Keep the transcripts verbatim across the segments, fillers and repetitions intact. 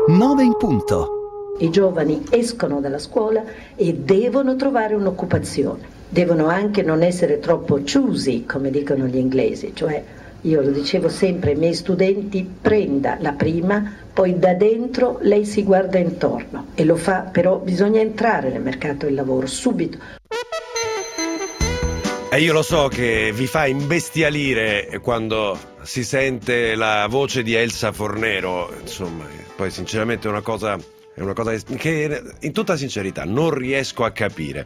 nove in punto. I giovani escono dalla scuola e devono trovare un'occupazione. Devono anche non essere troppo choosy, come dicono gli inglesi, cioè io lo dicevo sempre ai miei studenti: prenda la prima, poi da dentro lei si guarda intorno e lo fa, però bisogna entrare nel mercato del lavoro subito. E io lo so che vi fa imbestialire quando si sente la voce di Elsa Fornero, insomma, poi sinceramente è una cosa, è una cosa che in tutta sincerità non riesco a capire.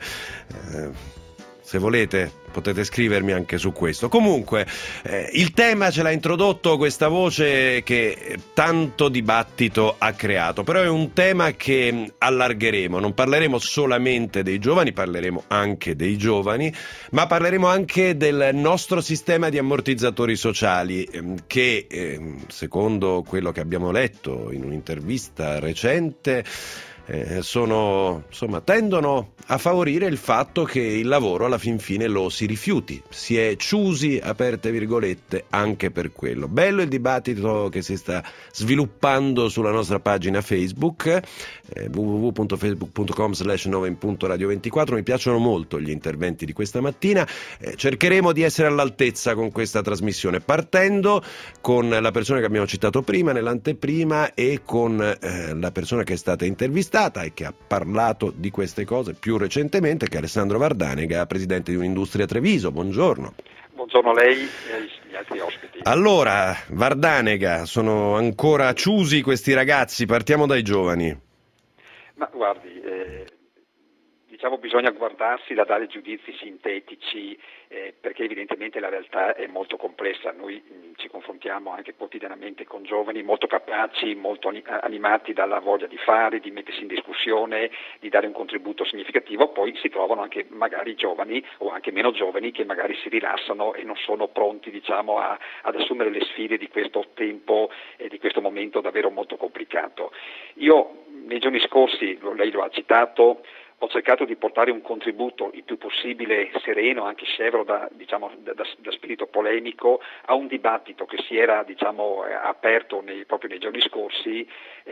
Eh, se volete potete scrivermi anche su questo. Comunque eh, il tema ce l'ha introdotto questa voce che tanto dibattito ha creato, però è un tema che allargheremo, non parleremo solamente dei giovani, parleremo anche dei giovani, ma parleremo anche del nostro sistema di ammortizzatori sociali ehm, che ehm, secondo quello che abbiamo letto in un'intervista recente Eh, sono, insomma, tendono a favorire il fatto che il lavoro alla fin fine lo si rifiuti, si è chiusi, aperte virgolette, anche per quello. Bello il dibattito che si sta sviluppando sulla nostra pagina Facebook, eh, w w w punto facebook punto com slash nove in punto radio ventiquattro. Mi piacciono molto gli interventi di questa mattina, eh, cercheremo di essere all'altezza con questa trasmissione, partendo con la persona che abbiamo citato prima nell'anteprima e con eh, la persona che è stata intervistata e che ha parlato di queste cose più recentemente, che è Alessandro Vardanega, presidente di Un'Industria Treviso. Buongiorno. Buongiorno a lei e agli altri ospiti. Allora, Vardanega, sono ancora chiusi questi ragazzi? Partiamo dai giovani. Ma guardi, eh, diciamo bisogna guardarsi da dare giudizi sintetici eh, perché evidentemente la realtà è molto complessa. Noi mh, ci confrontiamo anche quotidianamente con giovani molto capaci, molto animati dalla voglia di fare, di mettersi in discussione, di dare un contributo significativo. Poi si trovano anche magari giovani o anche meno giovani che magari si rilassano e non sono pronti, diciamo, a, ad assumere le sfide di questo tempo e di questo momento davvero molto complicato. Io nei giorni scorsi, lei lo ha citato, ho cercato di portare un contributo il più possibile sereno, anche scevro da, diciamo, da, da, da spirito polemico, a un dibattito che si era, diciamo, aperto nei, proprio nei giorni scorsi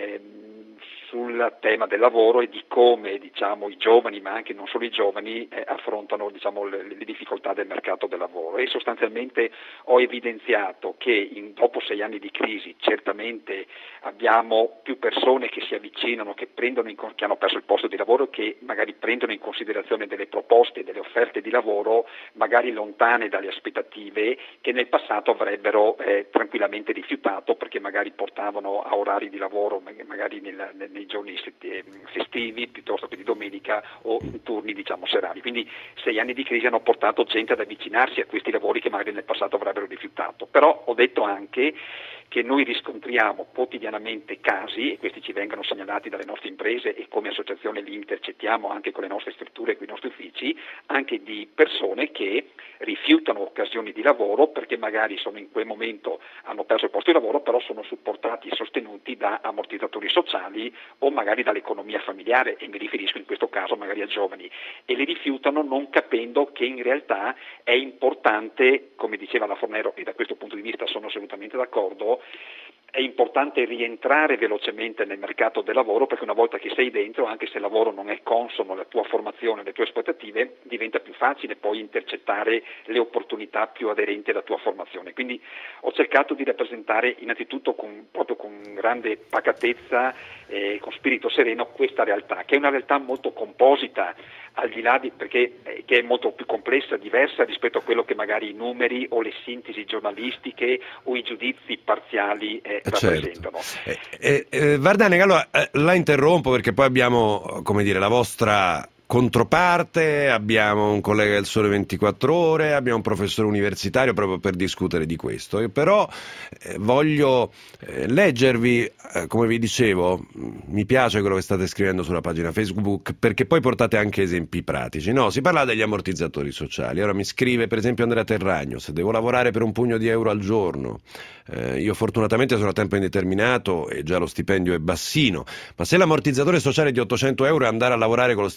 ehm, sul tema del lavoro e di come, diciamo, i giovani, ma anche non solo i giovani, eh, affrontano, diciamo, le, le difficoltà del mercato del lavoro. E sostanzialmente ho evidenziato che in, dopo sei anni di crisi certamente abbiamo più persone che si avvicinano, che prendono in, che hanno perso il posto di lavoro, che magari prendono in considerazione delle proposte, delle offerte di lavoro magari lontane dalle aspettative, che nel passato avrebbero eh, tranquillamente rifiutato perché magari portavano a orari di lavoro magari nel, nel, nei giorni festivi piuttosto che di domenica o in turni, diciamo, serali. Quindi sei anni di crisi hanno portato gente ad avvicinarsi a questi lavori che magari nel passato avrebbero rifiutato. Però ho detto anche che noi riscontriamo quotidianamente casi, e questi ci vengono segnalati dalle nostre imprese e come associazione li intercettiamo anche con le nostre strutture e con i nostri uffici, anche di persone che rifiutano occasioni di lavoro perché magari sono in quel momento, hanno perso il posto di lavoro, però sono supportati e sostenuti da ammortizzatori sociali o magari dall'economia familiare, e mi riferisco in questo caso magari a giovani, e li rifiutano non capendo che in realtà è importante, come diceva la Fornero, e da questo punto di vista sono assolutamente d'accordo, è importante rientrare velocemente nel mercato del lavoro, perché una volta che sei dentro, anche se il lavoro non è consono alla tua formazione, alle tue aspettative, diventa più facile poi intercettare le opportunità più aderenti alla tua formazione. Quindi ho cercato di rappresentare innanzitutto con, proprio con grande pacatezza e con spirito sereno questa realtà, che è una realtà molto composita, al di là di, perché eh, che è molto più complessa, diversa rispetto a quello che magari i numeri o le sintesi giornalistiche o i giudizi parziali eh, rappresentano. Certo. Eh, eh, Vardanega, allora eh, la interrompo perché poi abbiamo, come dire, la vostra controparte, abbiamo un collega del Sole ventiquattro Ore, abbiamo un professore universitario proprio per discutere di questo. Io però eh, voglio eh, leggervi, eh, come vi dicevo, mi piace quello che state scrivendo sulla pagina Facebook, perché poi portate anche esempi pratici. No, si parla degli ammortizzatori sociali. Ora mi scrive per esempio Andrea Terragno: se devo lavorare per un pugno di euro al giorno, eh, io fortunatamente sono a tempo indeterminato e già lo stipendio è bassino, ma se l'ammortizzatore sociale è di ottocento euro e andare a lavorare con lo stipendio di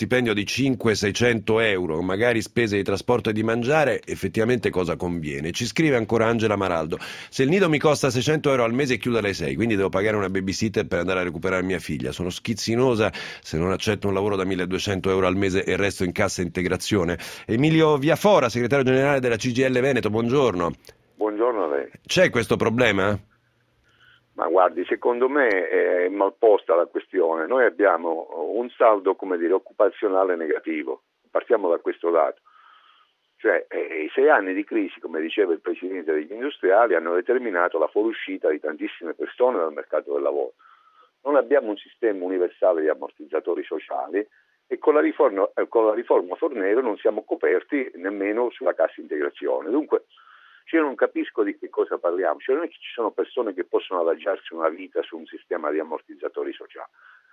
di cinquecento seicento euro, magari spese di trasporto e di mangiare, effettivamente cosa conviene? Ci scrive ancora Angela Maraldo: se il nido mi costa seicento euro al mese chiude alle sei, quindi devo pagare una babysitter per andare a recuperare mia figlia, sono schizzinosa se non accetto un lavoro da milleduecento euro al mese e resto in cassa integrazione. Emilio Viafora, segretario generale della C G I L Veneto, buongiorno. Buongiorno a lei. C'è questo problema? Ma guardi, secondo me è mal posta la questione. Noi abbiamo un saldo, come dire, occupazionale negativo. Partiamo da questo dato. Cioè, eh, i sei anni di crisi, come diceva il Presidente degli industriali, hanno determinato la fuoriuscita di tantissime persone dal mercato del lavoro. Non abbiamo un sistema universale di ammortizzatori sociali e con la riforma, eh, con la riforma Fornero non siamo coperti nemmeno sulla cassa integrazione. Dunque, cioè io non capisco di che cosa parliamo, cioè non è che ci sono persone che possono adagiarsi una vita su un sistema di ammortizzatori sociali.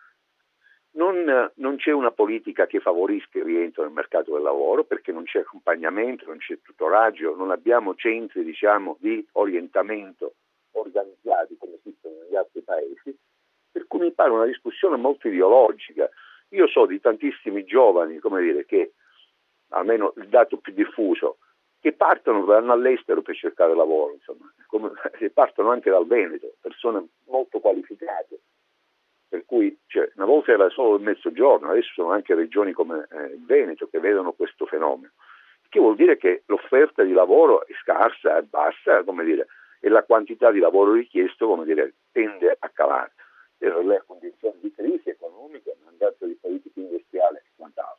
Non, non c'è una politica che favorisca il rientro nel mercato del lavoro perché non c'è accompagnamento, non c'è tutoraggio, non abbiamo centri, diciamo, di orientamento organizzati come esistono negli altri paesi, per cui mi pare una discussione molto ideologica. Io so di tantissimi giovani, come dire, che almeno il dato più diffuso, che partono, vanno all'estero per cercare lavoro, insomma, come, partono anche dal Veneto, persone molto qualificate, per cui cioè, una volta era solo il Mezzogiorno, adesso sono anche regioni come eh, il Veneto che vedono questo fenomeno, che vuol dire che l'offerta di lavoro è scarsa, è bassa, come dire, e la quantità di lavoro richiesto, come dire, tende a calare per le condizioni di crisi economica, mancanza di politica industriale e quant'altro.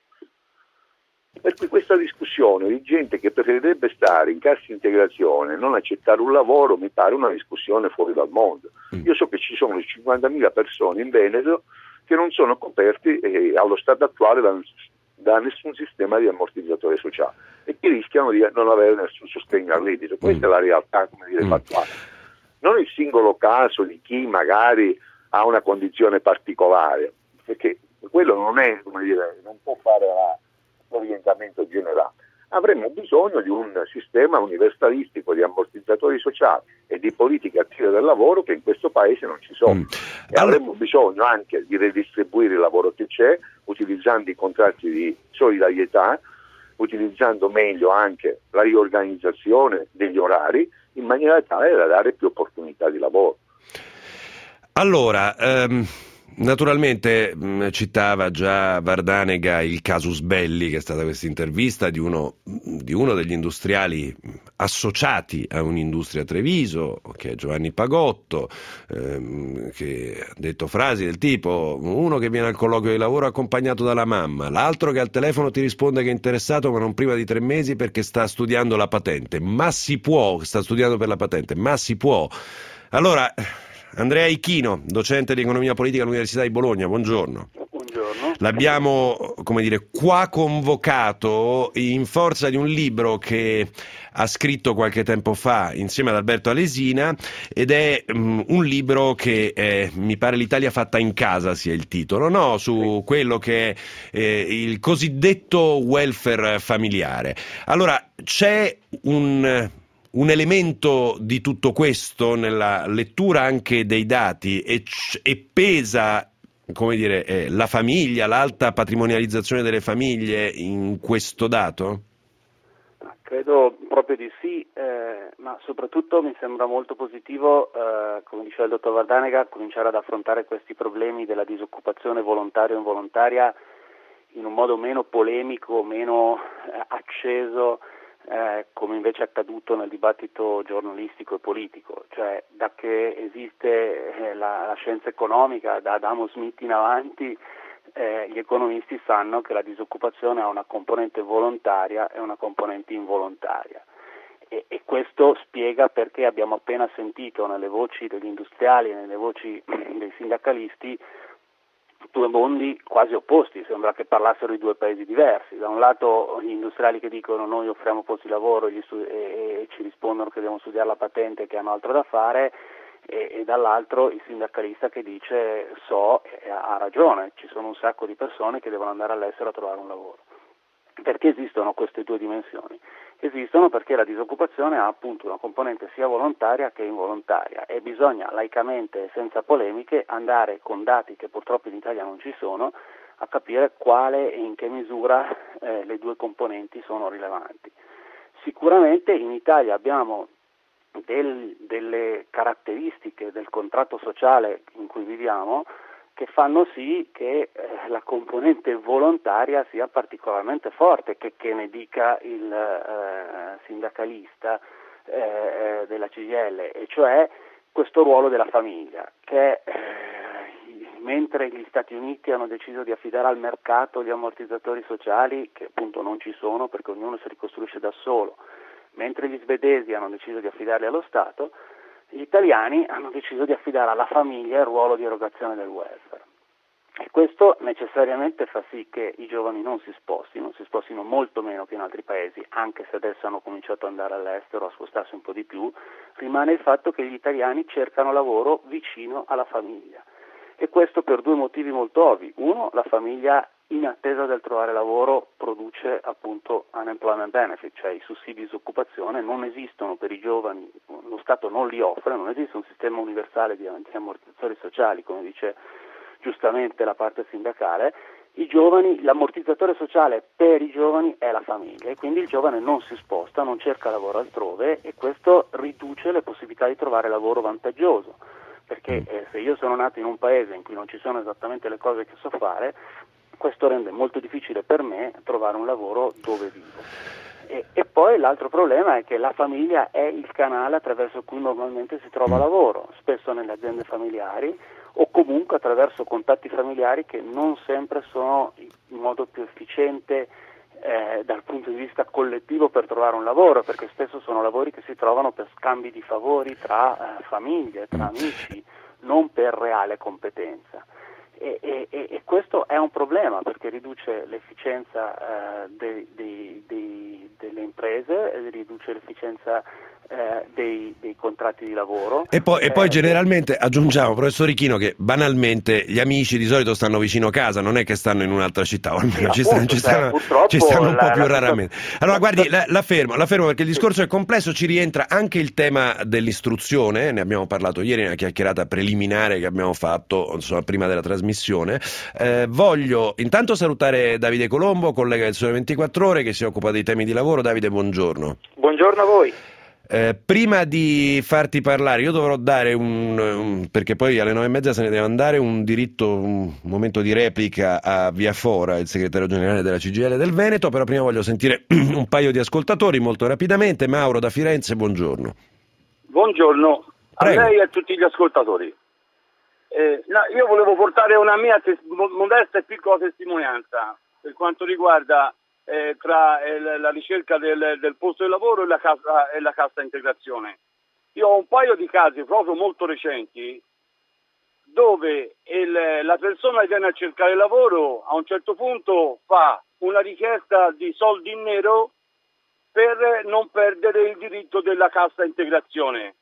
Per cui questa discussione di gente che preferirebbe stare in cassa integrazione e non accettare un lavoro mi pare una discussione fuori dal mondo. Io so che ci sono cinquantamila persone in Veneto che non sono coperti eh, allo stato attuale da, da nessun sistema di ammortizzatore sociale e che rischiano di non avere nessun sostegno al reddito. Questa è la realtà, come dire, fattuale. Non il singolo caso di chi magari ha una condizione particolare, perché quello non è, come dire, non può fare la orientamento generale. Avremmo bisogno di un sistema universalistico di ammortizzatori sociali e di politiche attive del lavoro che in questo paese non ci sono. Mm. E allora... avremmo bisogno anche di redistribuire il lavoro che c'è, utilizzando i contratti di solidarietà, utilizzando meglio anche la riorganizzazione degli orari, in maniera tale da dare più opportunità di lavoro. Allora, ehm... naturalmente mh, citava già Vardanega il casus belli, che è stata questa intervista di uno, di uno degli industriali associati a un'industria a Treviso, che è Giovanni Pagotto, ehm, che ha detto frasi del tipo: uno che viene al colloquio di lavoro accompagnato dalla mamma, l'altro che al telefono ti risponde che è interessato ma non prima di tre mesi perché sta studiando la patente, ma si può, sta studiando per la patente, ma si può. Allora, Andrea Ichino, docente di economia politica all'Università di Bologna, buongiorno. Buongiorno. L'abbiamo, come dire, qua convocato in forza di un libro che ha scritto qualche tempo fa insieme ad Alberto Alesina ed è um, un libro che eh, mi pare l'Italia fatta in casa sia il titolo, no? Su sì. quello che è eh, il cosiddetto welfare familiare. Allora, c'è un... un elemento di tutto questo nella lettura anche dei dati e, e pesa, come dire, eh, la famiglia, l'alta patrimonializzazione delle famiglie in questo dato? Credo proprio di sì, eh, ma soprattutto mi sembra molto positivo, eh, come diceva il dottor Vardanega, cominciare ad affrontare questi problemi della disoccupazione volontaria o involontaria in un modo meno polemico, meno eh, acceso, Eh, come invece è accaduto nel dibattito giornalistico e politico, cioè da che esiste eh, la, la scienza economica, da Adamo Smith in avanti, eh, gli economisti sanno che la disoccupazione ha una componente volontaria e una componente involontaria e, e questo spiega perché abbiamo appena sentito nelle voci degli industriali e nelle voci dei sindacalisti due mondi quasi opposti, sembra che parlassero di due paesi diversi. Da un lato gli industriali che dicono noi offriamo posti di lavoro e, studi- e ci rispondono che devono studiare la patente, che hanno altro da fare, e, e dall'altro il sindacalista che dice so e ha ragione, ci sono un sacco di persone che devono andare all'estero a trovare un lavoro. Perché esistono queste due dimensioni? Esistono perché la disoccupazione ha appunto una componente sia volontaria che involontaria e bisogna laicamente e senza polemiche andare con dati che purtroppo in Italia non ci sono a capire quale e in che misura eh, le due componenti sono rilevanti. Sicuramente in Italia abbiamo del, delle caratteristiche del contratto sociale in cui viviamo che fanno sì che eh, la componente volontaria sia particolarmente forte, che, che ne dica il eh, sindacalista eh, della C G I L, e cioè questo ruolo della famiglia, che eh, mentre gli Stati Uniti hanno deciso di affidare al mercato gli ammortizzatori sociali, che appunto non ci sono perché ognuno si ricostruisce da solo, mentre gli svedesi hanno deciso di affidarli allo Stato, gli italiani hanno deciso di affidare alla famiglia il ruolo di erogazione del welfare. E questo necessariamente fa sì che i giovani non si spostino, si spostino molto meno che in altri paesi, anche se adesso hanno cominciato ad andare all'estero, a spostarsi un po' di più. Rimane il fatto che gli italiani cercano lavoro vicino alla famiglia. E questo per due motivi molto ovvi. Uno, la famiglia in attesa del trovare lavoro produce appunto unemployment benefit, cioè i sussidi di disoccupazione non esistono per i giovani, lo Stato non li offre, non esiste un sistema universale di ammortizzatori sociali, come dice giustamente la parte sindacale. I giovani, l'ammortizzatore sociale per i giovani è la famiglia, e quindi il giovane non si sposta, non cerca lavoro altrove, e questo riduce le possibilità di trovare lavoro vantaggioso, perché eh, se io sono nato in un paese in cui non ci sono esattamente le cose che so fare, questo rende molto difficile per me trovare un lavoro dove vivo. E, e poi l'altro problema è che la famiglia è il canale attraverso cui normalmente si trova lavoro, spesso nelle aziende familiari o comunque attraverso contatti familiari che non sempre sono il modo più efficiente eh, dal punto di vista collettivo per trovare un lavoro, perché spesso sono lavori che si trovano per scambi di favori tra eh, famiglie, tra amici, non per reale competenza. E, e, e questo è un problema perché riduce l'efficienza eh, dei, dei, dei, delle imprese, riduce l'efficienza eh, dei, dei contratti di lavoro. E poi, eh, e poi generalmente aggiungiamo, professor Ichino, che banalmente gli amici di solito stanno vicino casa, non è che stanno in un'altra città, o almeno sì, ci, appunto, stanno, ci, cioè, stanno, ci stanno un la, po' più la, raramente. Allora guardi, la, la, fermo, la fermo perché il discorso è complesso, ci rientra anche il tema dell'istruzione, ne abbiamo parlato ieri nella chiacchierata preliminare che abbiamo fatto insomma, prima della trasmissione. Eh, voglio intanto salutare Davide Colombo, collega del Sole ventiquattro Ore, che si occupa dei temi di lavoro. Davide, buongiorno. Buongiorno a voi. Eh, prima di farti parlare, io dovrò dare un, un perché poi alle nove e mezza se ne deve andare, un diritto, un momento di replica a Via Fora, il segretario generale della C G I L del Veneto, però prima voglio sentire un paio di ascoltatori molto rapidamente. Mauro da Firenze, buongiorno. Buongiorno a Prego. lei e a tutti gli ascoltatori. Eh, no, io volevo portare una mia tes- modesta e piccola testimonianza per quanto riguarda eh, tra eh, la ricerca del, del posto di lavoro e la, cassa, e la cassa integrazione. Io ho un paio di casi proprio molto recenti dove il, la persona che viene a cercare lavoro a un certo punto fa una richiesta di soldi in nero per non perdere il diritto della cassa integrazione.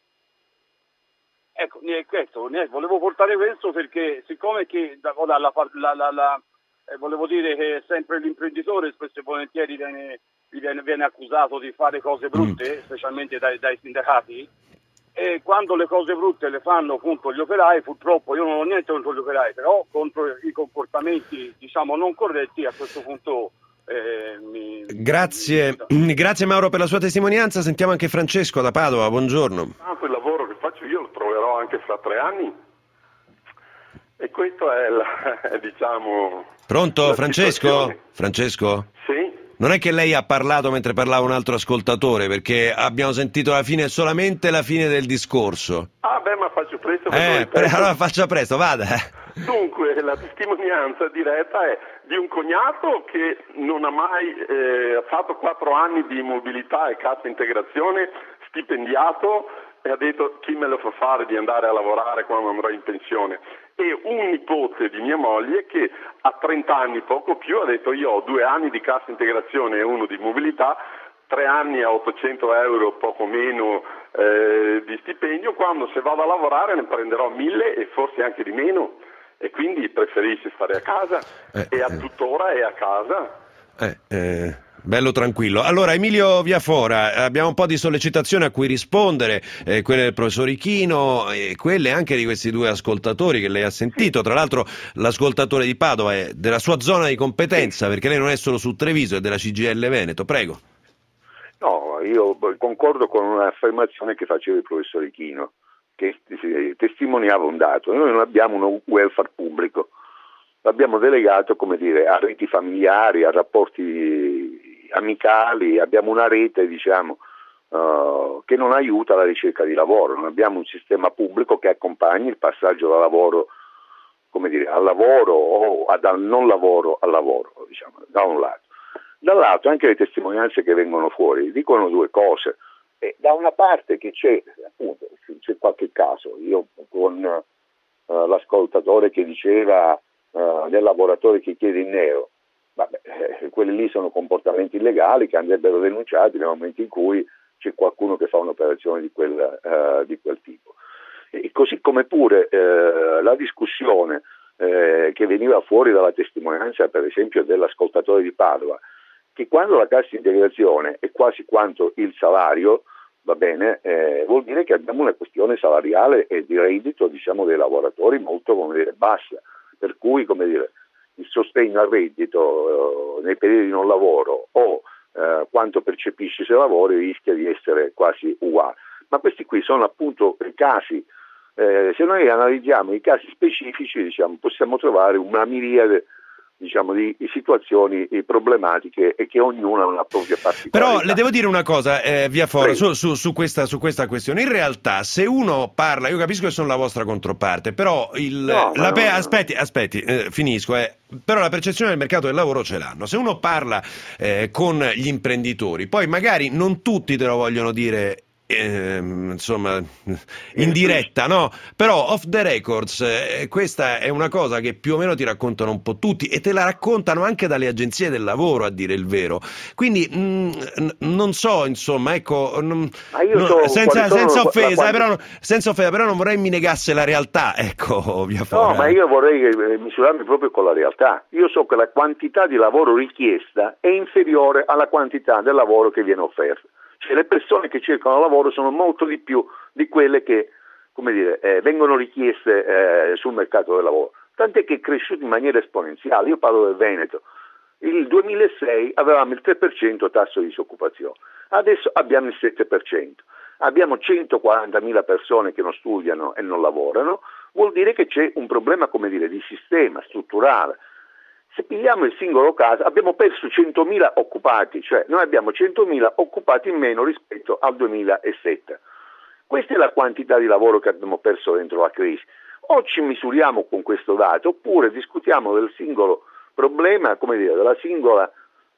Ecco, questo, volevo portare questo perché siccome che la, la, la, la, la, eh, volevo dire che sempre l'imprenditore spesso e volentieri viene, viene, viene accusato di fare cose brutte, mm. specialmente dai, dai sindacati, e quando le cose brutte le fanno appunto gli operai, purtroppo io non ho niente contro gli operai, però contro i comportamenti diciamo non corretti a questo punto eh, mi, grazie, mi... grazie Mauro per la sua testimonianza. Sentiamo anche Francesco da Padova, buongiorno. Ah, quel lavoro che faccio io lo troverò anche fra tre anni e questo è la, è, diciamo pronto Francesco? Situazione. Francesco? Sì? Non è che lei ha parlato mentre parlava un altro ascoltatore, perché abbiamo sentito la fine, solamente la fine del discorso. Ah beh, ma faccio presto. Eh, pre- allora faccia presto, vada. Dunque, la testimonianza diretta è di un cognato che non ha mai eh, fatto quattro anni di mobilità e cassa integrazione, stipendiato, e ha detto chi me lo fa fare di andare a lavorare quando andrò in pensione. E un nipote di mia moglie che a trenta anni, poco più, ha detto io ho due anni di cassa integrazione e uno di mobilità, tre anni a ottocento euro, poco meno eh, di stipendio, quando se vado a lavorare ne prenderò mille e forse anche di meno, e quindi preferisce stare a casa, eh, e a eh. tuttora è a casa. Eh, eh, bello tranquillo. Allora, Emilio Viafora, abbiamo un po' di sollecitazioni a cui rispondere, eh, quelle del professor Ichino e quelle anche di questi due ascoltatori che lei ha sentito. Tra l'altro l'ascoltatore di Padova è della sua zona di competenza, perché lei non è solo su Treviso, è della C G I L Veneto. Prego. No, io concordo con un'affermazione che faceva il professor Ichino, che testimoniava un dato. Noi non abbiamo un welfare pubblico, l'abbiamo delegato, come dire, a reti familiari, a rapporti amicali, abbiamo una rete, diciamo, uh, che non aiuta la ricerca di lavoro, non abbiamo un sistema pubblico che accompagni il passaggio dal lavoro, come dire, al lavoro o dal non lavoro al lavoro, diciamo, da un lato. Dall'altro anche le testimonianze che vengono fuori dicono due cose. E da una parte che c'è, appunto, c'è qualche caso, io con uh, l'ascoltatore che diceva uh, del lavoratore che chiede in nero, vabbè, eh, quelli lì sono comportamenti illegali che andrebbero denunciati nel momento in cui c'è qualcuno che fa un'operazione di quel, uh, di quel tipo. E così come pure uh, la discussione uh, che veniva fuori dalla testimonianza, per esempio, dell'ascoltatore di Padova, che quando la cassa integrazione è quasi quanto il salario, va bene, eh, vuol dire che abbiamo una questione salariale e di reddito, diciamo, dei lavoratori molto, come dire, bassa, per cui, come dire, il sostegno al reddito eh, nei periodi di non lavoro o eh, quanto percepisci se lavori rischia di essere quasi uguale. Ma questi qui sono appunto i casi, eh, se noi analizziamo i casi specifici, diciamo, possiamo trovare una miriade, diciamo, di, di situazioni problematiche e che ognuna ha una propria particolarità. Però le devo dire una cosa, eh, Viafora, su, su, su, questa, su questa questione. In realtà, se uno parla, io capisco che sono la vostra controparte, però il, no, la, no, pe- no. aspetti, aspetti, eh, finisco, eh. Però la percezione del mercato del lavoro ce l'hanno. Se uno parla eh, con gli imprenditori, poi magari non tutti te lo vogliono dire, Eh, insomma, in diretta, no? Però off the records, eh, questa è una cosa che più o meno ti raccontano un po' tutti e te la raccontano anche dalle agenzie del lavoro, a dire il vero. Quindi mh, non so, insomma, ecco, non, Ma io non, so senza, senza offesa, quanti... però, senza offesa, però non vorrei mi negasse la realtà, ecco, via fuori. No, ma io vorrei misurarmi proprio con la realtà. Io so che la quantità di lavoro richiesta è inferiore alla quantità del lavoro che viene offerto. Cioè, le persone che cercano lavoro sono molto di più di quelle che, come dire, eh, vengono richieste eh, sul mercato del lavoro. Tant'è che è cresciuto in maniera esponenziale. Io parlo del Veneto. Il duemilasei avevamo il tre per cento tasso di disoccupazione, adesso abbiamo il sette per cento. Abbiamo centoquarantamila persone che non studiano e non lavorano, vuol dire che c'è un problema, come dire, di sistema strutturale. Se pigliamo il singolo caso, abbiamo perso centomila occupati, cioè noi abbiamo centomila occupati in meno rispetto al duemilasette. Questa è la quantità di lavoro che abbiamo perso dentro la crisi. O ci misuriamo con questo dato, oppure discutiamo del singolo problema, come dire, della singola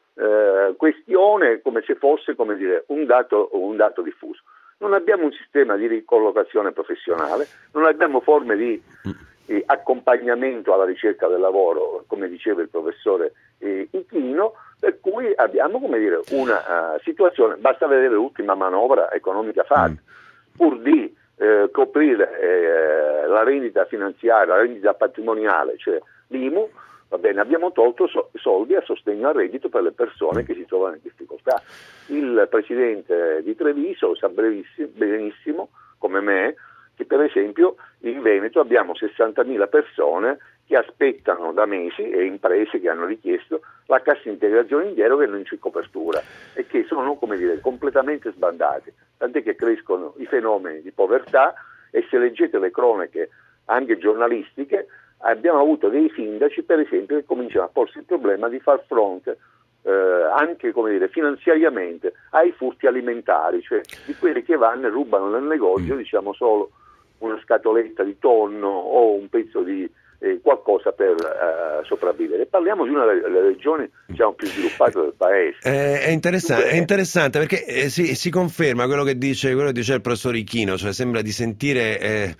eh, questione, come se fosse, come dire, un dato, un dato diffuso. Non abbiamo un sistema di ricollocazione professionale, non abbiamo forme di eh, accompagnamento alla ricerca del lavoro, come diceva il professore eh, Ichino, per cui abbiamo, come dire, una uh, situazione, basta vedere l'ultima manovra economica fatta, mm. pur di eh, coprire eh, la rendita finanziaria, la rendita patrimoniale, cioè l'I M U, va bene, abbiamo tolto so- soldi a sostegno al reddito per le persone che si trovano in difficoltà. Il presidente di Treviso sa benissimo, come me, che per esempio in Veneto abbiamo sessantamila persone che aspettano da mesi e imprese che hanno richiesto la cassa integrazione in deroga e non c'è copertura e che sono, come dire, completamente sbandate, tant'è che crescono i fenomeni di povertà e se leggete le cronache anche giornalistiche abbiamo avuto dei sindaci, per esempio, che cominciano a porsi il problema di far fronte eh, anche, come dire, finanziariamente ai furti alimentari, cioè di quelli che vanno e rubano nel negozio, diciamo, solo una scatoletta di tonno o un pezzo di eh, qualcosa per uh, sopravvivere. Parliamo di una delle regioni, diciamo, più sviluppate del paese. Eh, è, interessante, è interessante perché eh, si, si conferma quello che dice quello che dice il professor Ichino, cioè sembra di sentire eh,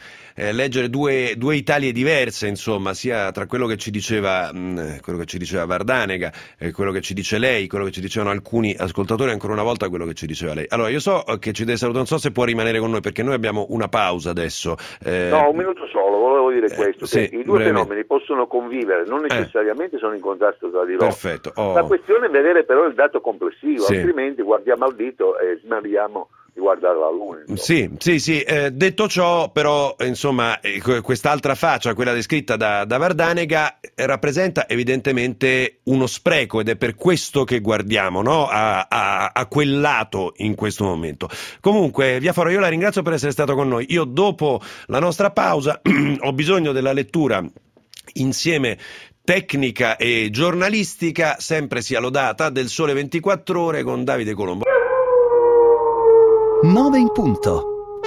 eh, leggere due, due Italie diverse, insomma, sia tra quello che ci diceva mh, quello che ci diceva Vardanega, eh, quello che ci dice lei, quello che ci dicevano alcuni ascoltatori, ancora una volta quello che ci diceva lei. Allora, io so che ci deve salutare, non so se può rimanere con noi, perché noi abbiamo una pausa adesso. Eh, no, un minuto solo, volevo dire eh, questo, sì, che i due brevemente. fenomeni possono convivere, non necessariamente eh. sono in contrasto tra di loro. Perfetto. Oh. La questione è vedere però il dato complessivo, sì. altrimenti guardiamo al dito e sbagliamo di guardare la luna. Insomma. Sì, sì, sì. Eh, detto ciò, però, insomma, eh, quest'altra faccia, quella descritta da, da Vardanega, eh, rappresenta evidentemente uno spreco, ed è per questo che guardiamo, no? a, a, a quel lato in questo momento. Comunque, Via Foro, io la ringrazio per essere stato con noi. Io dopo la nostra pausa ho bisogno della lettura insieme tecnica e giornalistica, sempre sia lodata, del Sole ventiquattro Ore con Davide Colombo. nove in punto.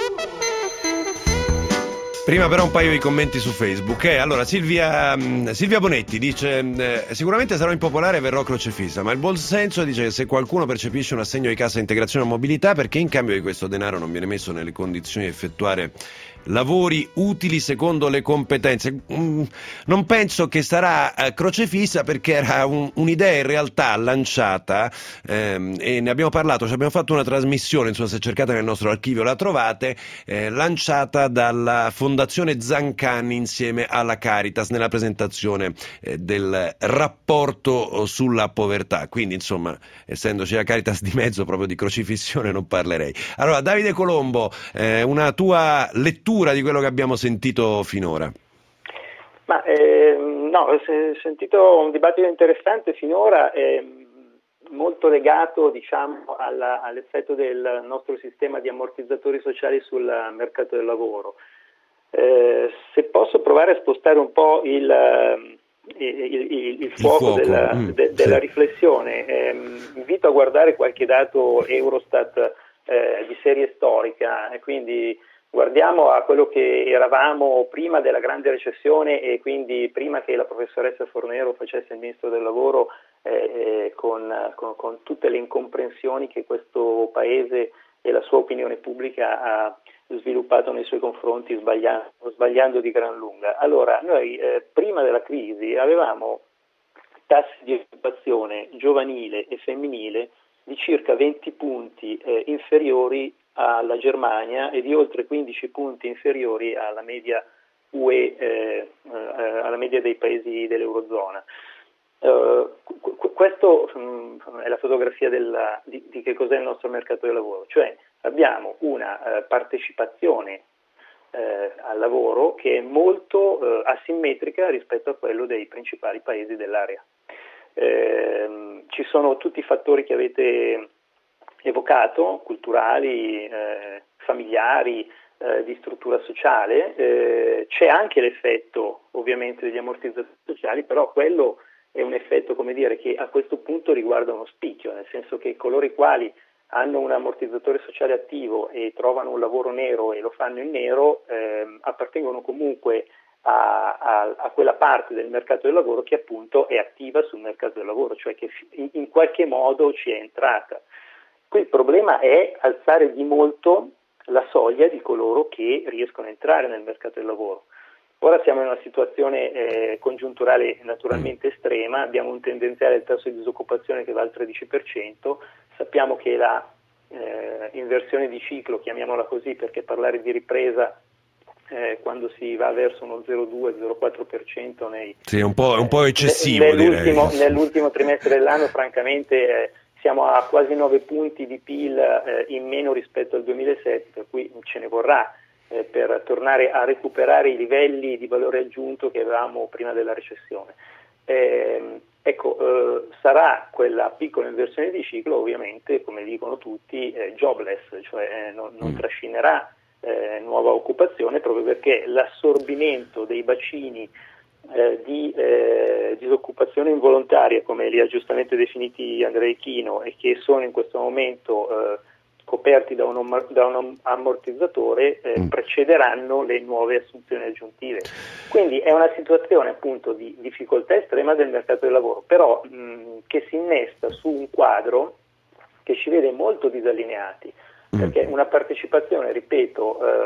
Prima però un paio di commenti su Facebook. Eh, allora Silvia, mh, Silvia Bonetti dice eh, sicuramente sarò impopolare e verrò crocefissa, ma il buon senso dice che se qualcuno percepisce un assegno di cassa integrazione o mobilità, perché in cambio di questo denaro non viene messo nelle condizioni di effettuare lavori utili secondo le competenze. Mm, non penso che sarà eh, crocefissa, perché era un, un'idea in realtà lanciata ehm, e ne abbiamo parlato, ci abbiamo fatto una trasmissione, insomma, se cercate nel nostro archivio la trovate, eh, lanciata dalla Fondazione Zancani insieme alla Caritas nella presentazione eh, del rapporto sulla povertà. Quindi, insomma, essendoci la Caritas di mezzo, proprio di crocifissione non parlerei. Allora, Davide Colombo, eh, una tua lettura di quello che abbiamo sentito finora? Ma eh, no, ho sentito un dibattito interessante finora, eh, molto legato, diciamo, alla, all'effetto del nostro sistema di ammortizzatori sociali sul mercato del lavoro. Eh, se posso provare a spostare un po' il, il, il, il fuoco, il fuoco. della, mm, de, della sì. riflessione, eh, invito a guardare qualche dato Eurostat eh, di serie storica, e quindi guardiamo a quello che eravamo prima della grande recessione, e quindi prima che la professoressa Fornero facesse il ministro del lavoro, eh, con, con, con tutte le incomprensioni che questo paese e la sua opinione pubblica ha sviluppato nei suoi confronti, sbagliando, sbagliando di gran lunga. Allora, noi eh, prima della crisi avevamo tassi di occupazione giovanile e femminile di circa venti punti eh, inferiori alla Germania e di oltre quindici punti inferiori alla media U E, eh, eh, alla media dei paesi dell'Eurozona. Uh, qu- questo mh, è la fotografia della, di, di che cos'è il nostro mercato del lavoro, cioè abbiamo una uh, partecipazione uh, al lavoro che è molto uh, asimmetrica rispetto a quello dei principali paesi dell'area. Uh, ci sono tutti i fattori che avete evocato, culturali, eh, familiari, eh, di struttura sociale, eh, c'è anche l'effetto ovviamente degli ammortizzatori sociali, però quello è un effetto, come dire, che a questo punto riguarda uno spicchio, nel senso che coloro i quali hanno un ammortizzatore sociale attivo e trovano un lavoro nero e lo fanno in nero, ehm, appartengono comunque a, a, a quella parte del mercato del lavoro che appunto è attiva sul mercato del lavoro, cioè che in, in qualche modo ci è entrata. Qui il problema è alzare di molto la soglia di coloro che riescono a entrare nel mercato del lavoro. Ora siamo in una situazione eh, congiunturale naturalmente estrema, abbiamo un tendenziale del tasso di disoccupazione che va al tredici per cento, sappiamo che la eh, inversione di ciclo, chiamiamola così perché parlare di ripresa eh, quando si va verso uno zero virgola due zero virgola quattro per cento nei, sì, è un po', un po' eccessivo, eh, nell'ultimo, direi. nell'ultimo trimestre dell'anno, francamente eh, siamo a quasi nove punti di P I L eh, in meno rispetto al duemilasette, per cui ce ne vorrà eh, per tornare a recuperare i livelli di valore aggiunto che avevamo prima della recessione. Eh, ecco, eh, sarà quella piccola inversione di ciclo, ovviamente, come dicono tutti, eh, jobless, cioè eh, non, non trascinerà eh, nuova occupazione, proprio perché l'assorbimento dei bacini Eh, di eh, disoccupazione involontaria, come li ha giustamente definiti Andrea Ichino, e che sono in questo momento eh, coperti da un, da un ammortizzatore, eh, mm. precederanno le nuove assunzioni aggiuntive. Quindi è una situazione appunto di difficoltà estrema del mercato del lavoro, però mh, che si innesta su un quadro che ci vede molto disallineati, mm. perché una partecipazione, ripeto, eh,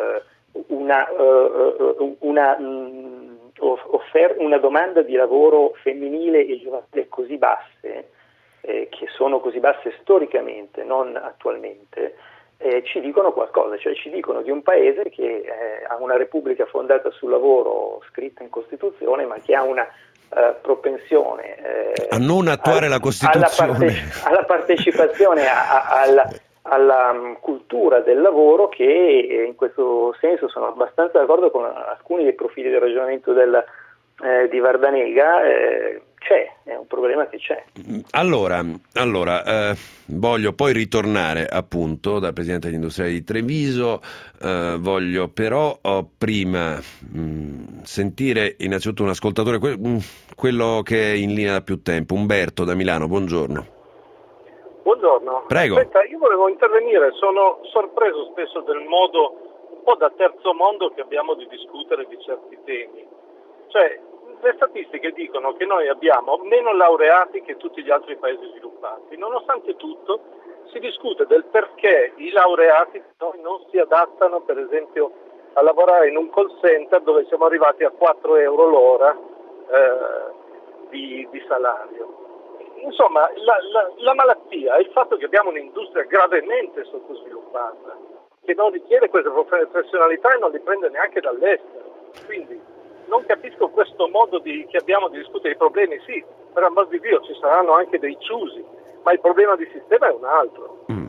una, uh, una, um, offer- una domanda di lavoro femminile e giovanile così basse, eh, che sono così basse storicamente, non attualmente, eh, ci dicono qualcosa, cioè ci dicono di un paese che eh, ha una repubblica fondata sul lavoro scritta in Costituzione, ma che ha una uh, propensione eh, a non attuare al, la Costituzione, alla, parte- alla partecipazione, a, a, alla, alla um, cultura del lavoro, che eh, in questo senso sono abbastanza d'accordo con alcuni dei profili del ragionamento del, eh, di Vardanega. eh, C'è, è un problema che c'è. Allora, allora eh, voglio poi ritornare appunto dal Presidente degli Industriali di Treviso, eh, voglio però oh, prima mh, sentire innanzitutto un ascoltatore, que- mh, quello che è in linea da più tempo, Umberto da Milano, buongiorno. Buongiorno. Prego. Aspetta, io volevo intervenire, sono sorpreso spesso del modo un po' da terzo mondo che abbiamo di discutere di certi temi. Cioè, le statistiche dicono che noi abbiamo meno laureati che tutti gli altri paesi sviluppati. Nonostante tutto si discute del perché i laureati non si adattano, per esempio, a lavorare in un call center dove siamo arrivati a quattro euro l'ora eh, di, di salario. Insomma, la, la, la malattia è il fatto che abbiamo un'industria gravemente sottosviluppata, che non richiede queste professionalità e non li prende neanche dall'estero. Quindi non capisco questo modo di, che abbiamo di discutere i problemi. Sì, per amor di Dio ci saranno anche dei chiusi, ma il problema di sistema è un altro. Mm.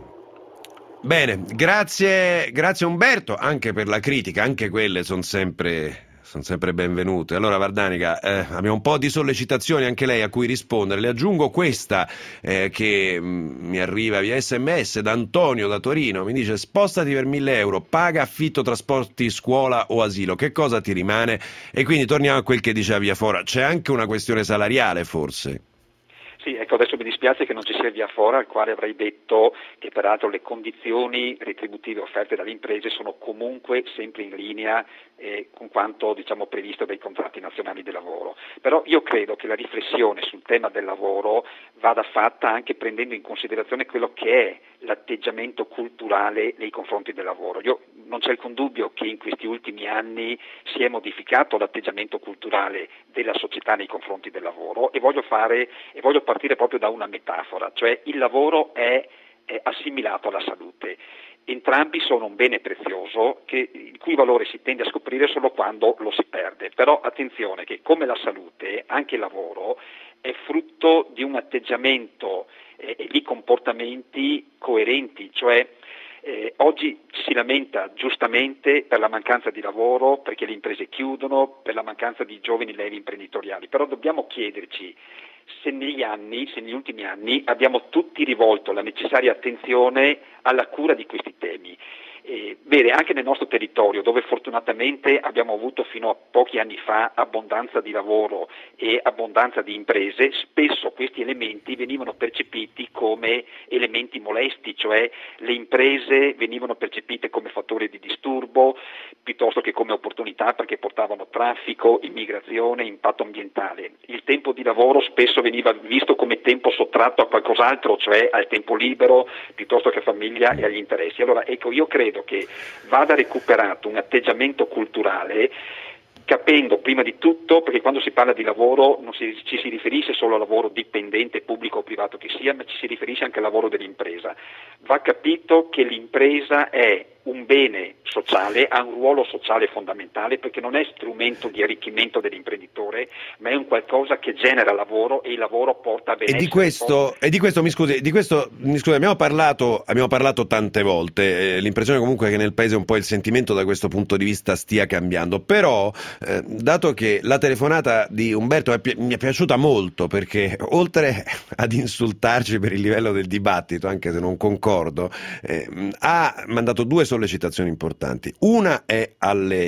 Bene, grazie, grazie Umberto anche per la critica, anche quelle sono sempre, sono sempre benvenute. Allora Vardanega, eh, abbiamo un po' di sollecitazioni anche lei a cui rispondere. Le aggiungo questa eh, che mh, mi arriva via sms da Antonio da Torino, mi dice: spostati per mille euro, paga affitto, trasporti, scuola o asilo, che cosa ti rimane? E quindi torniamo a quel che diceva Via Fora, c'è anche una questione salariale forse. Sì, ecco, adesso mi dispiace che non ci sia Via Fora, al quale avrei detto che peraltro le condizioni retributive offerte dalle imprese sono comunque sempre in linea eh, con quanto diciamo previsto dai contratti nazionali del lavoro. Però io credo che la riflessione sul tema del lavoro vada fatta anche prendendo in considerazione quello che è l'atteggiamento culturale nei confronti del lavoro. Io, non c'è alcun dubbio che in questi ultimi anni si è modificato l'atteggiamento culturale della società nei confronti del lavoro e voglio fare e voglio partire proprio da una metafora, cioè il lavoro è, è assimilato alla salute. Entrambi sono un bene prezioso che, il cui valore si tende a scoprire solo quando lo si perde. Però attenzione che come la salute, anche il lavoro è frutto di un atteggiamento e eh, di comportamenti coerenti, cioè Eh, oggi si lamenta giustamente per la mancanza di lavoro, perché le imprese chiudono, per la mancanza di giovani levi imprenditoriali, però dobbiamo chiederci se negli anni, se negli ultimi anni abbiamo tutti rivolto la necessaria attenzione alla cura di questi temi. Eh, bene, anche nel nostro territorio, dove fortunatamente abbiamo avuto fino a pochi anni fa abbondanza di lavoro e abbondanza di imprese, spesso questi elementi venivano percepiti come elementi molesti, cioè le imprese venivano percepite come fattori di disturbo piuttosto che come opportunità, perché portavano traffico, immigrazione, impatto ambientale. Il tempo di lavoro spesso veniva visto come tempo sottratto a qualcos'altro, cioè al tempo libero piuttosto che a famiglia e agli interessi. Allora ecco, io credo che vada recuperato un atteggiamento culturale, capendo prima di tutto, perché quando si parla di lavoro non si, ci si riferisce solo al lavoro dipendente, pubblico o privato che sia, ma ci si riferisce anche al lavoro dell'impresa. Va capito che l'impresa è un bene sociale, ha un ruolo sociale fondamentale, perché non è strumento di arricchimento dell'imprenditore, ma è un qualcosa che genera lavoro e il lavoro porta a benessere. E di questo, e di questo mi scusi, di questo mi scusi, abbiamo parlato, abbiamo parlato tante volte, eh, l'impressione comunque è che nel paese un po' il sentimento da questo punto di vista stia cambiando, però eh, dato che la telefonata di Umberto è pi- mi è piaciuta molto, perché oltre ad insultarci per il livello del dibattito, anche se non concordo, eh, ha mandato due sollecitazioni importanti. Una è alle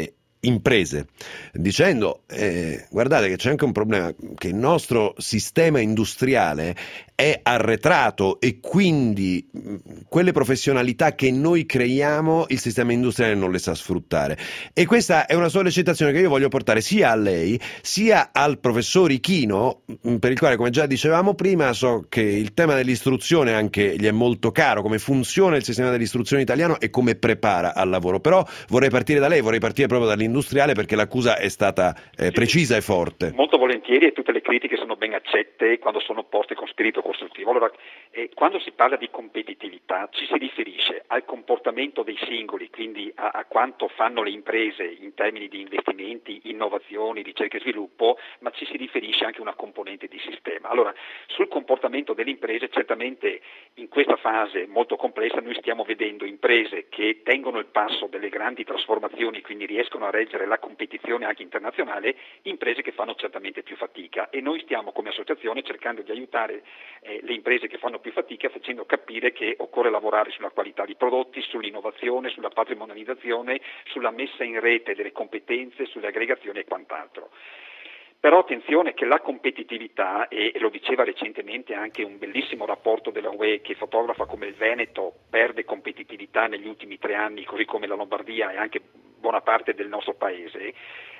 imprese, dicendo eh, guardate che c'è anche un problema, che il nostro sistema industriale è arretrato e quindi mh, quelle professionalità che noi creiamo il sistema industriale non le sa sfruttare. E questa è una sollecitazione che io voglio portare sia a lei sia al professor Ichino, mh, per il quale, come già dicevamo prima, so che il tema dell'istruzione anche gli è molto caro, come funziona il sistema dell'istruzione italiano e come prepara al lavoro. Però vorrei partire da lei, vorrei partire proprio dall'industriale, perché l'accusa è stata eh, precisa e forte. Molto volentieri, e tutte le critiche sono ben accette quando sono poste con spirito costruttivo. Allora, eh, quando si parla di competitività ci si riferisce al comportamento dei singoli, quindi a, a quanto fanno le imprese in termini di investimenti, innovazioni, ricerca e sviluppo, ma ci si riferisce anche a una componente di sistema. Allora, sul comportamento delle imprese, certamente in questa fase molto complessa noi stiamo vedendo imprese che tengono il passo delle grandi trasformazioni, quindi riescono a reggere la competizione anche internazionale, imprese che fanno certamente più fatica, e noi stiamo come associazione cercando di aiutare eh, le imprese che fanno più fatica, facendo capire che occorre lavorare sulla qualità di prodotti, sull'innovazione, sulla patrimonializzazione, sulla messa in rete delle competenze, sulle aggregazioni e quant'altro. Però attenzione che la competitività, e lo diceva recentemente anche un bellissimo rapporto della U E che fotografa come il Veneto perde competitività negli ultimi tre anni, così come la Lombardia e anche buona parte del nostro paese,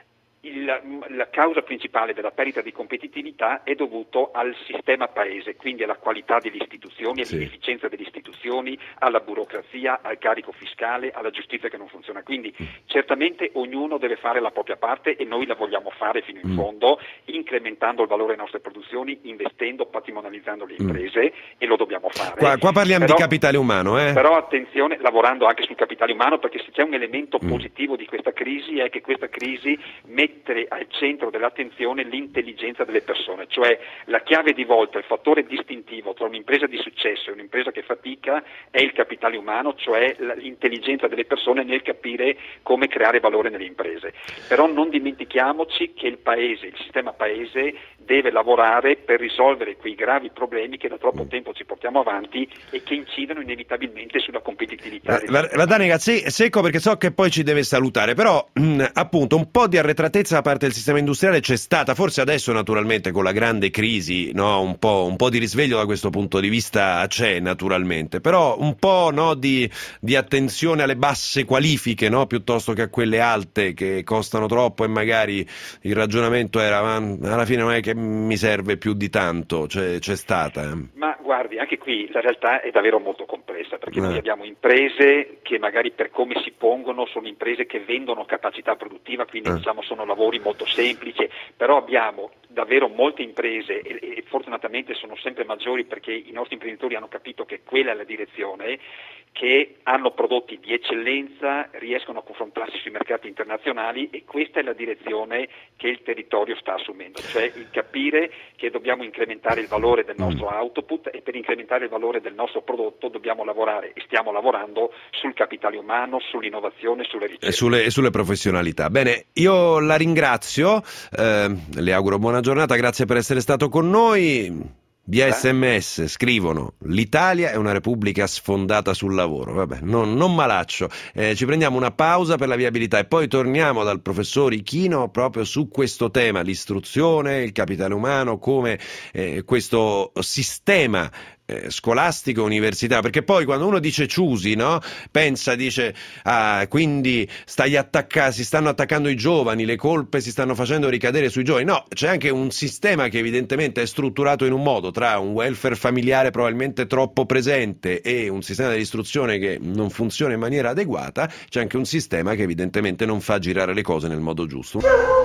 Il, la causa principale della perdita di competitività è dovuto al sistema paese, quindi alla qualità delle istituzioni, sì. all'inefficienza delle istituzioni, alla burocrazia, al carico fiscale, alla giustizia che non funziona. Quindi mm. certamente ognuno deve fare la propria parte, e noi la vogliamo fare fino in mm. fondo, incrementando il valore delle nostre produzioni, investendo, patrimonializzando le imprese, mm. e lo dobbiamo fare. Qua, qua parliamo però, di capitale umano. Eh? Però attenzione, lavorando anche sul capitale umano, perché se c'è un elemento mm. positivo di questa crisi è che questa crisi mette mettere al centro dell'attenzione l'intelligenza delle persone, cioè la chiave di volta, il fattore distintivo tra un'impresa di successo e un'impresa che fatica è il capitale umano, cioè l'intelligenza delle persone nel capire come creare valore nelle imprese. Però non dimentichiamoci che il paese, il sistema paese deve lavorare per risolvere quei gravi problemi che da troppo tempo ci portiamo avanti e che incidono inevitabilmente sulla competitività. La, la Danega, se, secco perché so che poi ci deve salutare, però mh, appunto un po' di arretratezza da parte del sistema industriale c'è stata, forse adesso naturalmente con la grande crisi, no, un po', un po' di risveglio da questo punto di vista c'è naturalmente, però un po', no, di, di attenzione alle basse qualifiche, no, piuttosto che a quelle alte che costano troppo, e magari il ragionamento era ma alla fine non è che mi serve più di tanto, c'è, c'è stata. Ma guardi, anche qui la realtà è davvero molto complessa, perché eh. noi abbiamo imprese che magari per come si pongono sono imprese che vendono capacità produttiva, quindi eh. diciamo sono lavori molto semplici, però abbiamo davvero molte imprese e, e fortunatamente sono sempre maggiori, perché i nostri imprenditori hanno capito che quella è la direzione, che hanno prodotti di eccellenza, riescono a confrontarsi sui mercati internazionali, e questa è la direzione che il territorio sta assumendo, cioè il capire che dobbiamo incrementare il valore del nostro output, e per incrementare il valore del nostro prodotto dobbiamo lavorare, e stiamo lavorando, sul capitale umano, sull'innovazione, sulle ricerche. E sulle, e sulle professionalità. Bene, io la ringrazio, eh, le auguro buona giornata, grazie per essere stato con noi. Via sms scrivono: l'Italia è una repubblica sfondata sul lavoro. Vabbè, non, non malaccio. Eh, ci prendiamo una pausa per la viabilità e poi torniamo dal professor Ichino proprio su questo tema, l'istruzione, il capitale umano, come eh, questo sistema eh, scolastico universitario, perché poi quando uno dice chiusi, no? Pensa, dice, ah, quindi stai attacca- si stanno attaccando i giovani, le colpe si stanno facendo ricadere sui giovani. No, c'è anche un sistema che evidentemente è strutturato in un modo, tra un welfare familiare probabilmente troppo presente e un sistema dell'istruzione che non funziona in maniera adeguata. C'è anche un sistema che evidentemente non fa girare le cose nel modo giusto.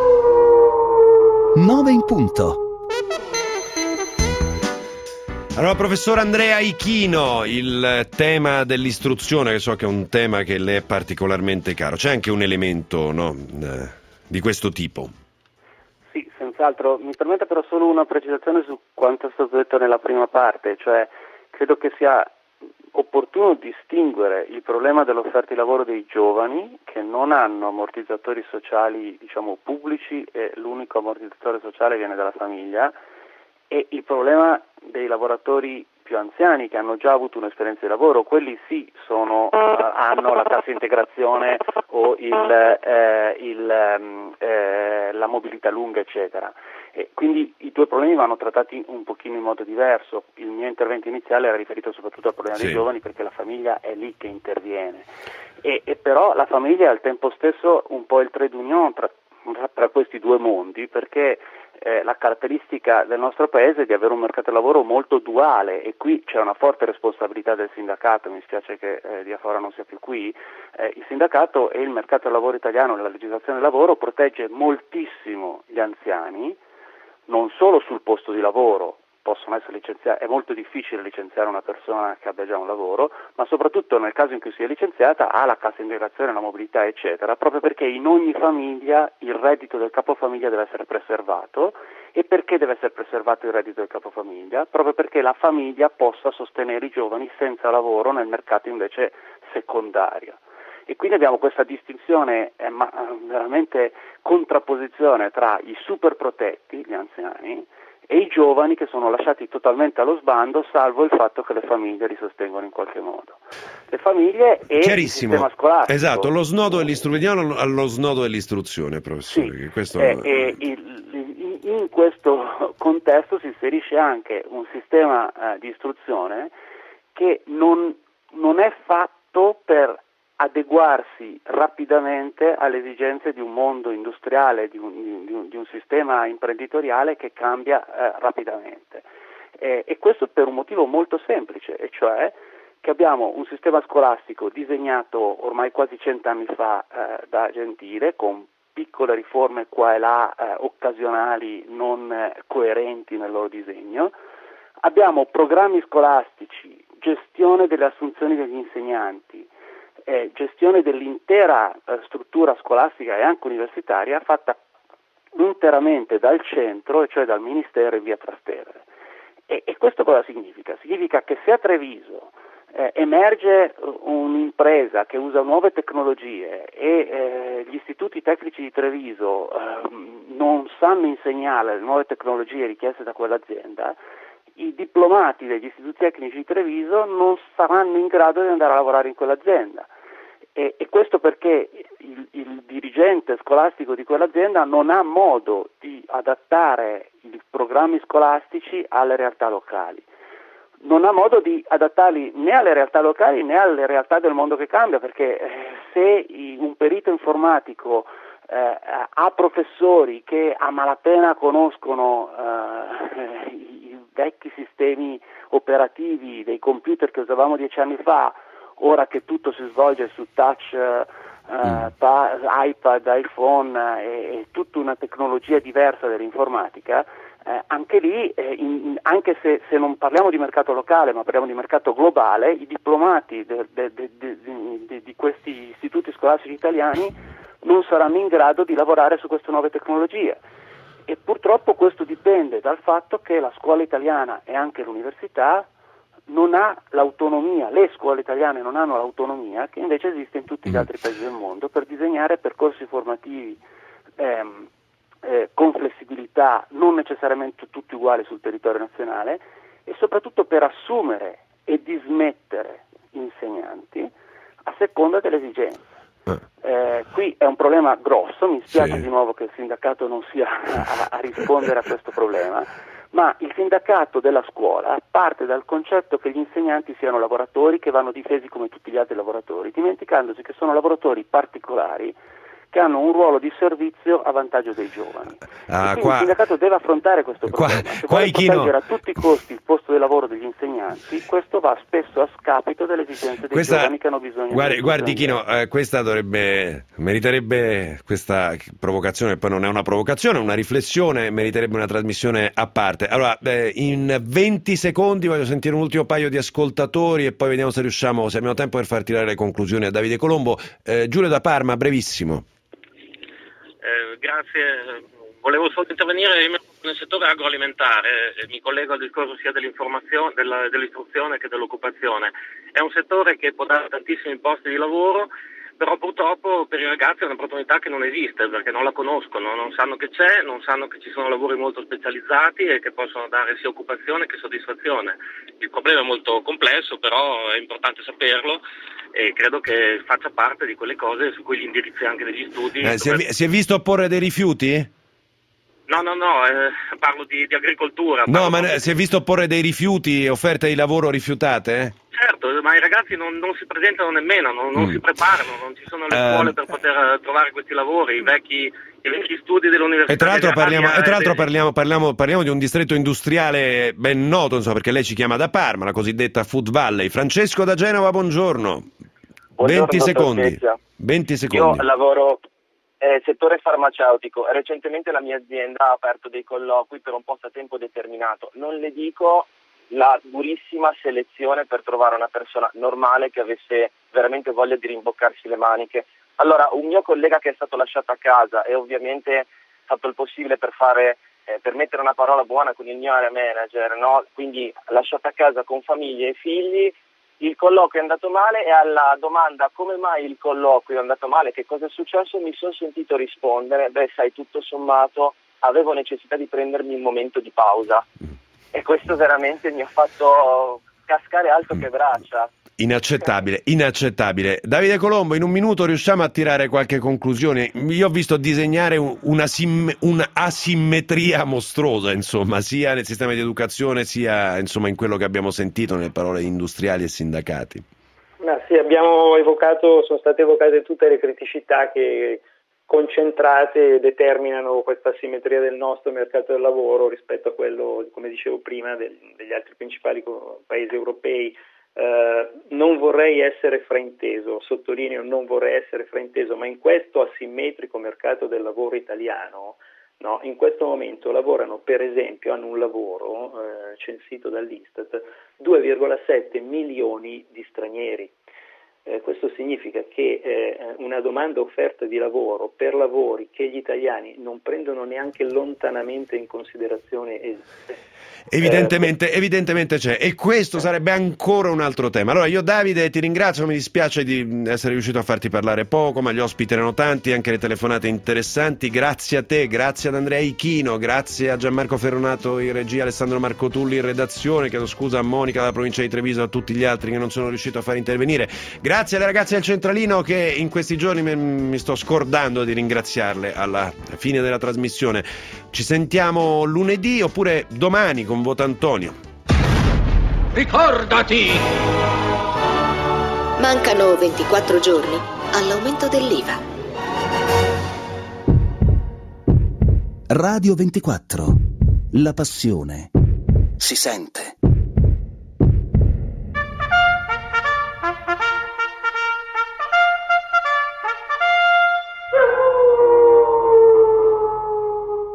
nove in punto. Allora, professor Andrea Ichino, il tema dell'istruzione, che so che è un tema che le è particolarmente caro, c'è anche un elemento, no, eh, di questo tipo? Sì, senz'altro. Mi permette però solo una precisazione su quanto è stato detto nella prima parte, cioè credo che sia opportuno distinguere il problema dell'offerta di lavoro dei giovani che non hanno ammortizzatori sociali, diciamo, pubblici, e l'unico ammortizzatore sociale viene dalla famiglia, e il problema dei lavoratori più anziani che hanno già avuto un'esperienza di lavoro, quelli sì sono, uh, hanno la cassa integrazione o il, eh, il, eh, la mobilità lunga, eccetera. E quindi i due problemi vanno trattati un pochino in modo diverso. Il mio intervento iniziale era riferito soprattutto al problema sì. dei giovani, perché la famiglia è lì che interviene. E, e però la famiglia è al tempo stesso un po' il trait d'union tra, tra questi due mondi, perché eh, la caratteristica del nostro paese è di avere un mercato del lavoro molto duale, e qui c'è una forte responsabilità del sindacato. Mi spiace che eh, Diafora non sia più qui. Eh, il sindacato e il mercato del lavoro italiano, la legislazione del lavoro, protegge moltissimo gli anziani, non solo sul posto di lavoro. Possono essere licenziati, è molto difficile licenziare una persona che abbia già un lavoro, ma soprattutto nel caso in cui sia licenziata ha la cassa integrazione, la mobilità, eccetera, proprio perché in ogni famiglia il reddito del capofamiglia deve essere preservato. E perché deve essere preservato il reddito del capofamiglia? Proprio perché la famiglia possa sostenere i giovani senza lavoro nel mercato invece secondario. E quindi abbiamo questa distinzione, eh, ma veramente contrapposizione tra i super protetti, gli anziani, e i giovani che sono lasciati totalmente allo sbando, salvo il fatto che le famiglie li sostengono in qualche modo. Le famiglie e il sistema scolastico. Esatto, lo snodo dell'istruzione, veniamo allo snodo dell'istruzione, professore. Sì, che questo... eh, eh, il, in questo contesto si inserisce anche un sistema eh, di istruzione che non, non è fatto per adeguarsi rapidamente alle esigenze di un mondo industriale, di un, di un, di un sistema imprenditoriale che cambia eh, rapidamente. Eh, e questo per un motivo molto semplice, e cioè che abbiamo un sistema scolastico disegnato ormai quasi cent'anni fa eh, da Gentile, con piccole riforme qua e là, eh, occasionali, non eh, coerenti nel loro disegno. Abbiamo programmi scolastici, gestione delle assunzioni degli insegnanti, Eh, gestione dell'intera eh, struttura scolastica e anche universitaria fatta interamente dal centro, e cioè dal Ministero in via Trastevere. E, e questo cosa significa? Significa che se a Treviso eh, emerge un'impresa che usa nuove tecnologie e eh, gli istituti tecnici di Treviso eh, non sanno insegnare le nuove tecnologie richieste da quell'azienda, i diplomati degli istituti tecnici di Treviso non saranno in grado di andare a lavorare in quell'azienda. E, e questo perché il, il dirigente scolastico di quell'azienda non ha modo di adattare i programmi scolastici alle realtà locali. Non ha modo di adattarli né alle realtà locali né alle realtà del mondo che cambia, perché eh, se un perito informatico eh, ha professori che a malapena conoscono eh, i vecchi sistemi operativi dei computer che usavamo dieci anni fa, ora che tutto si svolge su touch, eh, mm. pa- iPad, iPhone eh, e, e tutta una tecnologia diversa dell'informatica, eh, anche lì, eh, in, anche se, se non parliamo di mercato locale ma parliamo di mercato globale, i diplomati de, de, de, de, de, di questi istituti scolastici italiani non saranno in grado di lavorare su queste nuove tecnologie. E purtroppo questo dipende dal fatto che la scuola italiana e anche l'università non ha l'autonomia, le scuole italiane non hanno l'autonomia che invece esiste in tutti gli altri paesi del mondo per disegnare percorsi formativi ehm, eh, con flessibilità, non necessariamente tutti uguali sul territorio nazionale, e soprattutto per assumere e dismettere insegnanti a seconda delle esigenze. Eh, qui è un problema grosso, mi spiace sì. di nuovo che il sindacato non sia a, a rispondere a questo problema, ma il sindacato della scuola parte dal concetto che gli insegnanti siano lavoratori che vanno difesi come tutti gli altri lavoratori, dimenticandosi che sono lavoratori particolari che hanno un ruolo di servizio a vantaggio dei giovani. Ah, quindi qua, il sindacato deve affrontare questo problema. Qua, Se qua vuole Ichino... proteggere a tutti i costi il posto di lavoro degli insegnanti, questo va spesso a scapito delle esigenze dei questa, giovani che hanno bisogno guardi, di guardi Ichino, eh, questa dovrebbe meriterebbe questa provocazione, poi non è una provocazione, è una riflessione, meriterebbe una trasmissione a parte. Allora, eh, in venti secondi voglio sentire un ultimo paio di ascoltatori e poi vediamo se riusciamo, se abbiamo tempo per far tirare le conclusioni a Davide Colombo. Eh, Giulio da Parma, brevissimo. Eh, grazie, volevo solo intervenire nel settore agroalimentare, eh, mi collego al discorso sia dell'informazione, della, dell'istruzione che dell'occupazione. È un settore che può dare tantissimi posti di lavoro, però purtroppo per i ragazzi è un'opportunità che non esiste, perché non la conoscono, non sanno che c'è, non sanno che ci sono lavori molto specializzati e che possono dare sia occupazione che soddisfazione. Il problema è molto complesso, però è importante saperlo e credo che faccia parte di quelle cose su cui gli indirizzi anche degli studi. Eh, si, è, dove... si è visto porre dei rifiuti? No, no, no, eh, parlo di, di agricoltura. No, ma di... si è visto porre dei rifiuti, offerte di lavoro rifiutate? Certo, ma i ragazzi non, non si presentano nemmeno, non, non mm. si preparano, non ci sono le scuole uh, per poter trovare questi lavori, i vecchi, i vecchi studi dell'università. E tra l'altro, parliamo, e tra l'altro parliamo, parliamo, parliamo di un distretto industriale ben noto, insomma, perché lei ci chiama da Parma, la cosiddetta Food Valley. Francesco da Genova, buongiorno. Buongiorno venti secondi. venti secondi. Io lavoro nel settore farmaceutico. Recentemente la mia azienda ha aperto dei colloqui per un posto a tempo determinato. Non le dico la durissima selezione per trovare una persona normale che avesse veramente voglia di rimboccarsi le maniche. Allora, un mio collega che è stato lasciato a casa e ovviamente fatto il possibile per fare eh, per mettere una parola buona con il mio area manager, no? Quindi lasciato a casa con famiglie e figli, il colloquio è andato male e alla domanda come mai il colloquio è andato male, che cosa è successo, mi sono sentito rispondere, beh sai, tutto sommato avevo necessità di prendermi un momento di pausa. E questo veramente mi ha fatto cascare alto che braccia. Inaccettabile, inaccettabile. Davide Colombo, in un minuto riusciamo a tirare qualche conclusione? Io ho visto disegnare una sim- un'asimmetria mostruosa, insomma, sia nel sistema di educazione sia insomma in quello che abbiamo sentito nelle parole industriali e sindacati. Ma sì, abbiamo evocato, sono state evocate tutte le criticità che concentrate determinano questa asimmetria del nostro mercato del lavoro rispetto a quello, come dicevo prima, del, degli altri principali paesi europei. Eh, non vorrei essere frainteso, sottolineo non vorrei essere frainteso, ma in questo asimmetrico mercato del lavoro italiano, no, in questo momento lavorano, per esempio, hanno un lavoro eh, censito dall'Istat, due virgola sette milioni di stranieri. Eh, questo significa che eh, una domanda offerta di lavoro per lavori che gli italiani non prendono neanche lontanamente in considerazione esiste. Evidentemente, eh, evidentemente c'è, e questo sarebbe ancora un altro tema. Allora io Davide ti ringrazio, mi dispiace di essere riuscito a farti parlare poco, ma gli ospiti erano tanti, anche le telefonate interessanti. Grazie a te, grazie ad Andrea Ichino, grazie a Gianmarco Ferronato in regia, Alessandro Marco Tulli in redazione, chiedo scusa a Monica dalla provincia di Treviso e a tutti gli altri che non sono riuscito a far intervenire. Grazie alle ragazze del Centralino che in questi giorni mi, mi sto scordando di ringraziarle alla fine della trasmissione. Ci sentiamo lunedì oppure domani con Vota Antonio. Ricordati! Mancano ventiquattro giorni all'aumento dell'I V A. Radio ventiquattro. La passione si sente.